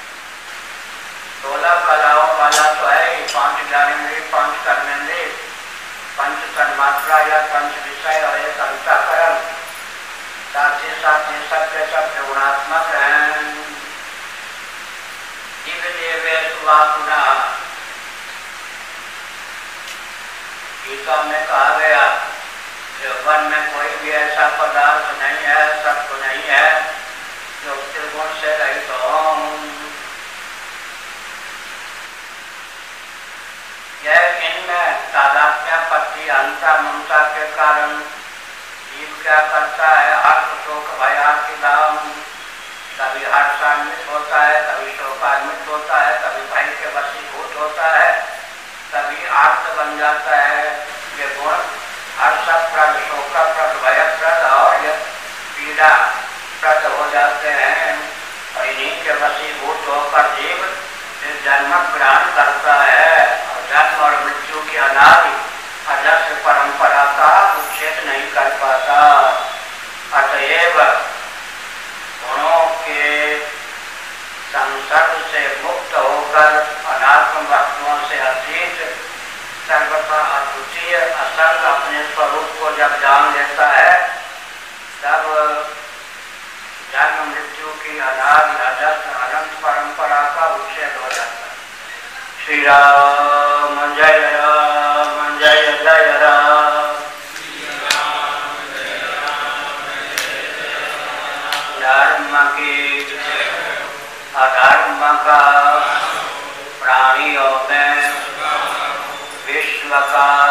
16 कलाओं वाला तो है ही। 5 ज्ञानेंद्रिय, 5 कर्मेंद्रिय, 5 तन्मात्रा या 5 विषय और 1 अंतःकरण। साथ ही साथ ये सब के सब गुणात्मक हैं। जीव देवेषु वा पुनः गीता में कहा गया कि वन में कोई भी ऐसा पदार्थ नहीं है, सत्व नहीं है जो त्रिगुण से रहित हो। यह इनमें तादात्म्यपत्ति अंतर ममता के कारण जीव क्या करता है? हर्ष शोक भय आदि दाम। कभी हर्षान्वित होता है, कभी शोकान्वित होता है, कभी भय के वशीभूत होता है, कभी आर्त बन जाता है। ये गुण हर्षप्रद, शोकप्रद, भयप्रद और ये पीड़ाप्रद हो जाते हैं और इन्हीं के वशीभूत होकर जीव फिर जन्म ग्रहण करता है और जन्म और मृत्यु की अनादि अजस्र परंपरा का उच्छेद नहीं कर पाता। अतएव गुणों के संसर्ग से मुक्त होकर अनात्म वस्तुओं से अतीत सर्वथा अद्वितीय असंग अपने स्वरूप को जब जान लेता है तब जन्म मृत्यु की अनादि अजस्र अनंत परंपरा का उच्छेद हो जाता है। श्री राम जय राम जय जय राम। धर्म की अधर्म का प्राणियों में विश्व का